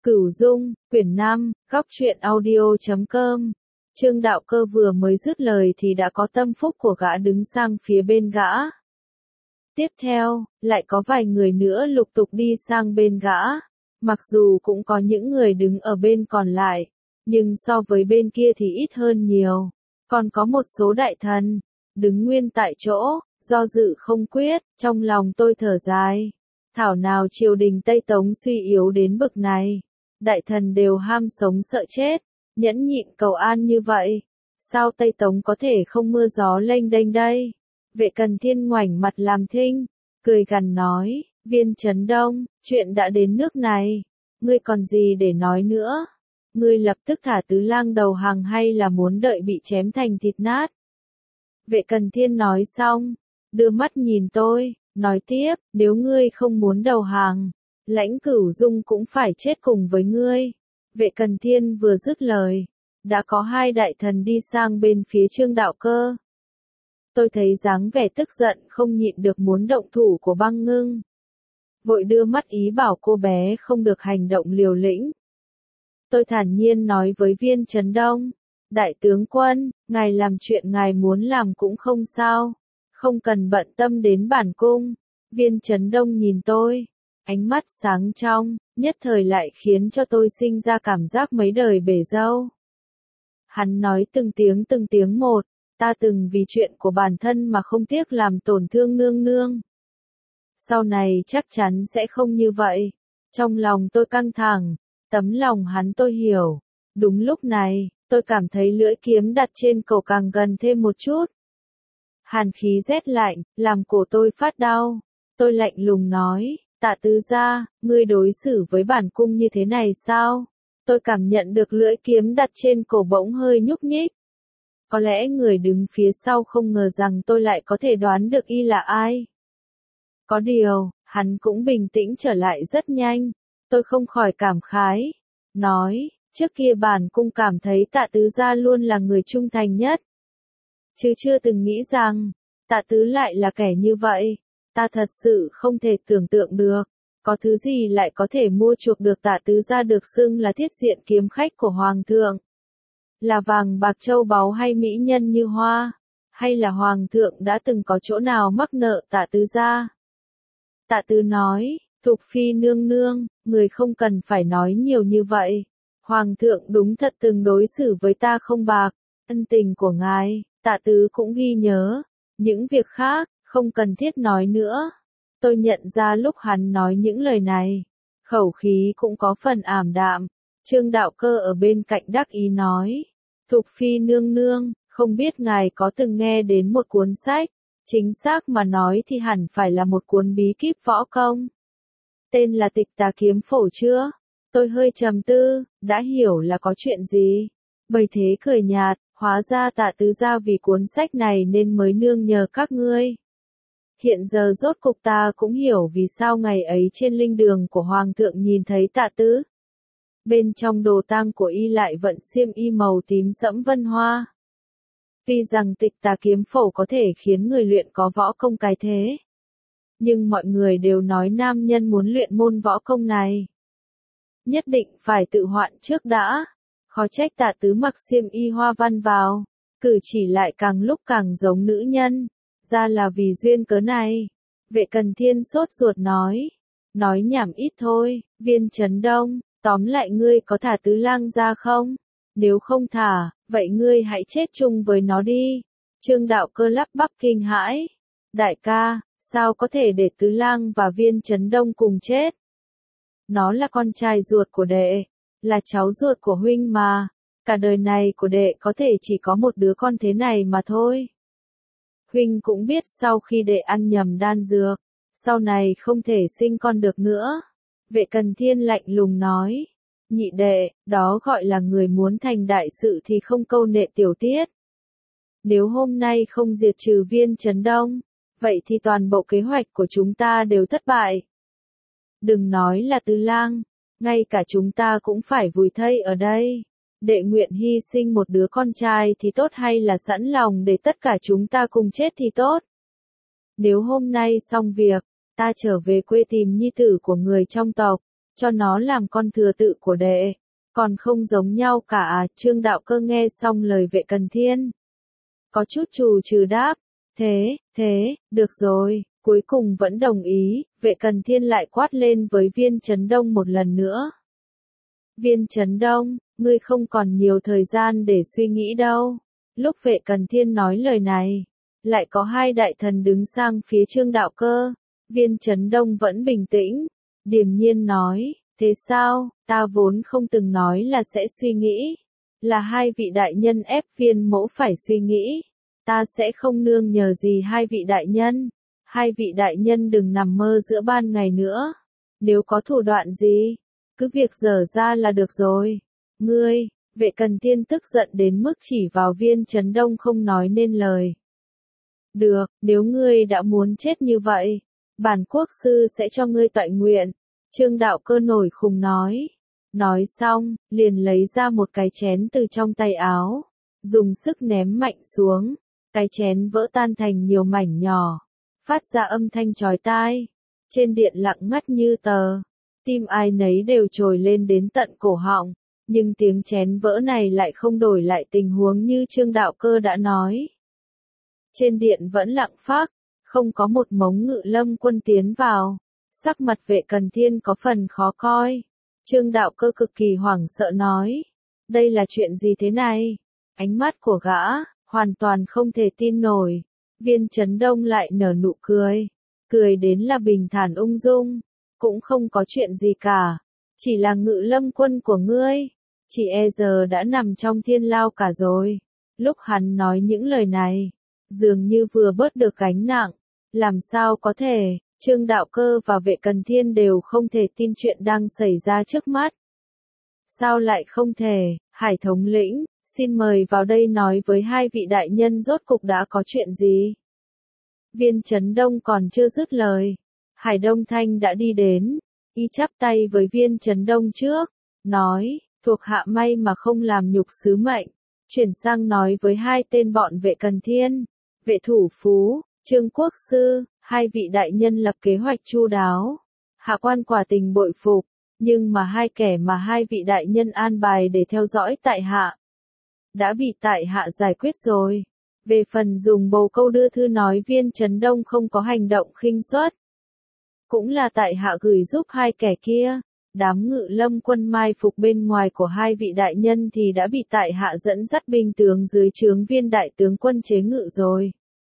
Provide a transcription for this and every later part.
Cửu Dung, quyển 5, góc truyện audio.com. Trương Đạo Cơ vừa mới dứt lời thì đã có tâm phúc của gã đứng sang phía bên gã. Tiếp theo, lại có vài người nữa lục tục đi sang bên gã. Mặc dù cũng có những người đứng ở bên còn lại, nhưng so với bên kia thì ít hơn nhiều. Còn có một số đại thần, đứng nguyên tại chỗ, do dự không quyết, trong lòng tôi thở dài. Thảo nào triều đình Tây Tống suy yếu đến bực này. Đại thần đều ham sống sợ chết, nhẫn nhịn cầu an như vậy. Sao Tây Tống có thể không mưa gió lênh đênh đây? Vệ Cần Thiên ngoảnh mặt làm thinh, cười gằn nói, Viên Chấn Đông, chuyện đã đến nước này, ngươi còn gì để nói nữa? Ngươi lập tức thả Tứ Lang đầu hàng hay là muốn đợi bị chém thành thịt nát? Vệ Cần Thiên nói xong, đưa mắt nhìn tôi, nói tiếp, nếu ngươi không muốn đầu hàng, Lãnh Cửu Dung cũng phải chết cùng với ngươi. Vệ Cần Thiên vừa dứt lời, đã có hai đại thần đi sang bên phía Trương Đạo Cơ. Tôi thấy dáng vẻ tức giận không nhịn được muốn động thủ của Băng Ngưng. Vội đưa mắt ý bảo cô bé không được hành động liều lĩnh. Tôi thản nhiên nói với Viên Chấn Đông, Đại tướng quân, ngài làm chuyện ngài muốn làm cũng không sao, không cần bận tâm đến bản cung. Viên Chấn Đông nhìn tôi, ánh mắt sáng trong, nhất thời lại khiến cho tôi sinh ra cảm giác mấy đời bể dâu. Hắn nói từng tiếng một, ta từng vì chuyện của bản thân mà không tiếc làm tổn thương nương nương. Sau này chắc chắn sẽ không như vậy. Trong lòng tôi căng thẳng, tấm lòng hắn tôi hiểu. Đúng lúc này, tôi cảm thấy lưỡi kiếm đặt trên cổ càng gần thêm một chút. Hàn khí rét lạnh, làm cổ tôi phát đau. Tôi lạnh lùng nói, Tạ Tứ gia, ngươi đối xử với bản cung như thế này sao? Tôi cảm nhận được lưỡi kiếm đặt trên cổ bỗng hơi nhúc nhích. Có lẽ người đứng phía sau không ngờ rằng tôi lại có thể đoán được y là ai. Có điều, hắn cũng bình tĩnh trở lại rất nhanh. Tôi không khỏi cảm khái. Nói, trước kia bản cung cảm thấy Tạ Tứ gia luôn là người trung thành nhất. Chứ chưa từng nghĩ rằng, Tạ Tứ lại là kẻ như vậy. Ta thật sự không thể tưởng tượng được, có thứ gì lại có thể mua chuộc được Tạ Tứ gia được xưng là thiết diện kiếm khách của Hoàng thượng. Là vàng bạc châu báu hay mỹ nhân như hoa, hay là Hoàng thượng đã từng có chỗ nào mắc nợ Tạ Tứ gia? Tạ Tứ nói, Thục Phi nương nương, người không cần phải nói nhiều như vậy. Hoàng thượng đúng thật từng đối xử với ta không bạc, ân tình của ngài, Tạ Tứ cũng ghi nhớ. Những việc khác, không cần thiết nói nữa. Tôi nhận ra lúc hắn nói những lời này, khẩu khí cũng có phần ảm đạm. Trương Đạo Cơ ở bên cạnh đắc ý nói, Thục Phi nương nương, không biết ngài có từng nghe đến một cuốn sách, chính xác mà nói thì hẳn phải là một cuốn bí kíp võ công. Tên là Tịch Tà Kiếm Phổ chưa? Tôi hơi trầm tư, đã hiểu là có chuyện gì. Bầy thế cười nhạt, hóa ra Tạ Tứ gia vì cuốn sách này nên mới nương nhờ các ngươi. Hiện giờ rốt cục ta cũng hiểu vì sao ngày ấy trên linh đường của Hoàng thượng nhìn thấy Tạ Tứ. Bên trong đồ tang của y lại vận xiêm y màu tím sẫm vân hoa. Tuy rằng Tịch Tà Kiếm Phổ có thể khiến người luyện có võ công cái thế. Nhưng mọi người đều nói nam nhân muốn luyện môn võ công này. Nhất định phải tự hoạn trước đã. Khó trách Tạ Tứ mặc xiêm y hoa văn vào. Cử chỉ lại càng lúc càng giống nữ nhân. Ra là vì duyên cớ này. Vệ Cần Thiên sốt ruột nói. Nói nhảm ít thôi, Viên Chấn Đông, tóm lại ngươi có thả Tứ Lang ra không? Nếu không thả, vậy ngươi hãy chết chung với nó đi. Trương Đạo Cơ lắp bắp kinh hãi. Đại ca, sao có thể để Tứ Lang và Viên Chấn Đông cùng chết? Nó là con trai ruột của đệ, là cháu ruột của huynh mà. Cả đời này của đệ có thể chỉ có một đứa con thế này mà thôi. Huynh cũng biết sau khi đệ ăn nhầm đan dược, sau này không thể sinh con được nữa. Vệ Cần Thiên lạnh lùng nói, nhị đệ, đó gọi là người muốn thành đại sự thì không câu nệ tiểu tiết. Nếu hôm nay không diệt trừ Viên Chấn Đông, vậy thì toàn bộ kế hoạch của chúng ta đều thất bại. Đừng nói là Tứ Lang, ngay cả chúng ta cũng phải vùi thây ở đây. Đệ nguyện hy sinh một đứa con trai thì tốt hay là sẵn lòng để tất cả chúng ta cùng chết thì tốt? Nếu hôm nay xong việc, ta trở về quê tìm nhi tử của người trong tộc, cho nó làm con thừa tự của đệ, còn không giống nhau cả à? Trương Đạo Cơ nghe xong lời Vệ Cần Thiên, có chút trù trừ đáp, thế, được rồi, cuối cùng vẫn đồng ý. Vệ Cần Thiên lại quát lên với Viên Chấn Đông một lần nữa. Viên Chấn Đông, ngươi không còn nhiều thời gian để suy nghĩ đâu. Lúc Vệ Cần Thiên nói lời này, lại có hai đại thần đứng sang phía Trương Đạo Cơ. Viên Chấn Đông vẫn bình tĩnh, điềm nhiên nói, thế sao, ta vốn không từng nói là sẽ suy nghĩ. Là hai vị đại nhân ép Viên mỗ phải suy nghĩ. Ta sẽ không nương nhờ gì hai vị đại nhân. Hai vị đại nhân đừng nằm mơ giữa ban ngày nữa. Nếu có thủ đoạn gì, cứ việc dở ra là được rồi. Ngươi, Vệ Cần Thiên tức giận đến mức chỉ vào Viên Chấn Đông không nói nên lời. Được, nếu ngươi đã muốn chết như vậy, bản quốc sư sẽ cho ngươi toại nguyện. Trương Đạo Cơ nổi khùng nói. Nói xong, liền lấy ra một cái chén từ trong tay áo, dùng sức ném mạnh xuống. Cái chén vỡ tan thành nhiều mảnh nhỏ, phát ra âm thanh chói tai. Trên điện lặng ngắt như tờ, tim ai nấy đều trồi lên đến tận cổ họng, nhưng tiếng chén vỡ này lại không đổi lại tình huống như Trương Đạo Cơ đã nói. Trên điện vẫn lặng phác, không có một mống Ngự Lâm quân tiến vào, sắc mặt Vệ Cần Thiên có phần khó coi. Trương Đạo Cơ cực kỳ hoảng sợ nói, đây là chuyện gì thế này? Ánh mắt của gã hoàn toàn không thể tin nổi. Viên Chấn Đông lại nở nụ cười, cười đến là bình thản ung dung, cũng không có chuyện gì cả, chỉ là Ngự Lâm quân của ngươi, chỉ e giờ đã nằm trong thiên lao cả rồi. Lúc hắn nói những lời này, dường như vừa bớt được gánh nặng, làm sao có thể, Trương Đạo Cơ và Vệ Cần Thiên đều không thể tin chuyện đang xảy ra trước mắt. Sao lại không thể, Hải thống lĩnh, xin mời vào đây nói với hai vị đại nhân rốt cục đã có chuyện gì. Viên Chấn Đông còn chưa dứt lời, Hải Đông Thanh đã đi đến, y chắp tay với Viên Chấn Đông trước, nói, thuộc hạ may mà không làm nhục sứ mệnh, chuyển sang nói với hai tên bọn Vệ Cần Thiên, Vệ Thủ Phú, Trương Quốc Sư, hai vị đại nhân lập kế hoạch chu đáo, hạ quan quả tình bội phục, nhưng mà hai kẻ mà hai vị đại nhân an bài để theo dõi tại hạ, đã bị tại hạ giải quyết rồi. Về phần dùng bồ câu đưa thư nói Viên Chấn Đông không có hành động khinh suất, cũng là tại hạ gửi giúp hai kẻ kia. Đám Ngự Lâm quân mai phục bên ngoài của hai vị đại nhân thì đã bị tại hạ dẫn dắt binh tướng dưới trướng Viên đại tướng quân chế ngự rồi.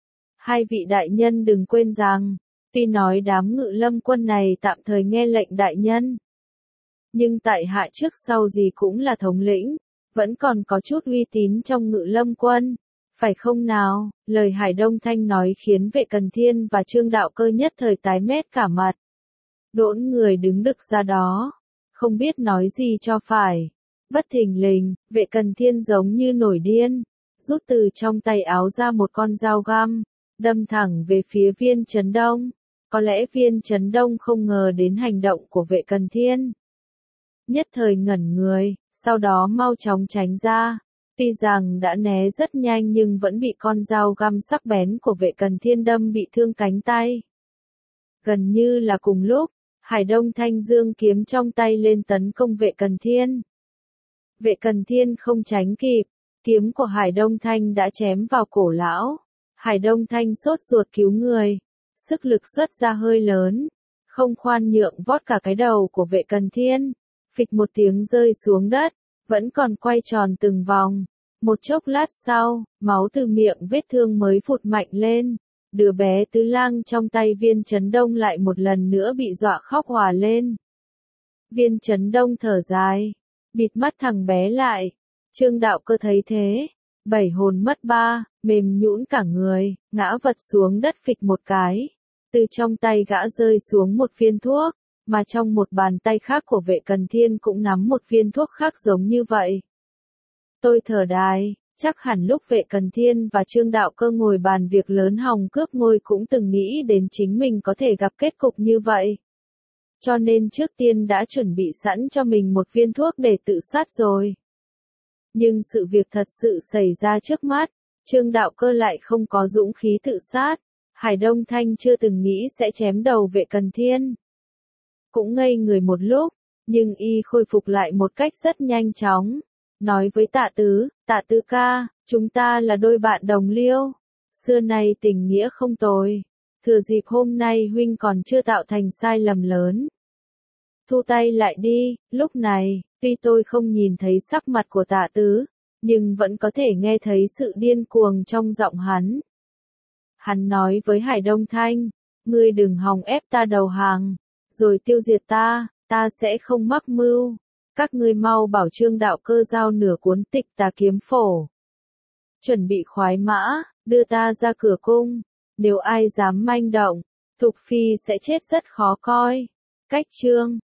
Hai vị đại nhân đừng quên rằng, tuy nói đám Ngự Lâm quân này tạm thời nghe lệnh đại nhân, nhưng tại hạ trước sau gì cũng là thống lĩnh, vẫn còn có chút uy tín trong Ngự Lâm quân, phải không nào? Lời Hải Đông Thanh nói khiến Vệ Cần Thiên và Trương Đạo Cơ nhất thời tái mét cả mặt. Đỗn người đứng đực ra đó, không biết nói gì cho phải. Bất thình lình, Vệ Cần Thiên giống như nổi điên, rút từ trong tay áo ra một con dao găm, đâm thẳng về phía Viên Chấn Đông. Có lẽ Viên Chấn Đông không ngờ đến hành động của Vệ Cần Thiên, nhất thời ngẩn người, sau đó mau chóng tránh ra. Tuy rằng đã né rất nhanh nhưng vẫn bị con dao găm sắc bén của Vệ Cần Thiên đâm bị thương cánh tay. Gần như là cùng lúc, Hải Đông Thanh giương kiếm trong tay lên tấn công Vệ Cần Thiên. Vệ Cần Thiên không tránh kịp, kiếm của Hải Đông Thanh đã chém vào cổ lão. Hải Đông Thanh sốt ruột cứu người, sức lực xuất ra hơi lớn, không khoan nhượng vót cả cái đầu của Vệ Cần Thiên, phịch một tiếng rơi xuống đất, vẫn còn quay tròn từng vòng. Một chốc lát sau, máu từ miệng vết thương mới phụt mạnh lên. Đứa bé Tứ Lang trong tay Viên Chấn Đông lại một lần nữa bị dọa khóc òa lên. Viên Chấn Đông thở dài, bịt mắt thằng bé lại. Trương Đạo Cơ thấy thế, bảy hồn mất ba, mềm nhũn cả người, ngã vật xuống đất phịch một cái. Từ trong tay gã rơi xuống một viên thuốc, mà trong một bàn tay khác của Vệ Cần Thiên cũng nắm một viên thuốc khác giống như vậy. Tôi thở dài, chắc hẳn lúc Vệ Cần Thiên và Trương Đạo Cơ ngồi bàn việc lớn hòng cướp ngôi cũng từng nghĩ đến chính mình có thể gặp kết cục như vậy. Cho nên trước tiên đã chuẩn bị sẵn cho mình một viên thuốc để tự sát rồi. Nhưng sự việc thật sự xảy ra trước mắt, Trương Đạo Cơ lại không có dũng khí tự sát. Hải Đông Thanh chưa từng nghĩ sẽ chém đầu Vệ Cần Thiên. Cũng ngây người một lúc, Nhưng y khôi phục lại một cách rất nhanh chóng. Nói với Tạ Tứ ca, chúng ta là đôi bạn đồng liêu. Xưa nay tình nghĩa không tồi. Thừa dịp hôm nay huynh còn chưa tạo thành sai lầm lớn. Thu tay lại đi, lúc này, tuy tôi không nhìn thấy sắc mặt của Tạ Tứ, nhưng vẫn có thể nghe thấy sự điên cuồng trong giọng hắn. Hắn nói với Hải Đông Thanh, ngươi đừng hòng ép ta đầu hàng, rồi tiêu diệt ta sẽ không mắc mưu. Các ngươi mau bảo Trương Đạo Cơ giao nửa cuốn Tịch Tà Kiếm Phổ. Chuẩn bị khoái mã, đưa ta ra cửa cung. Nếu ai dám manh động, Thục Phi sẽ chết rất khó coi. Cách chương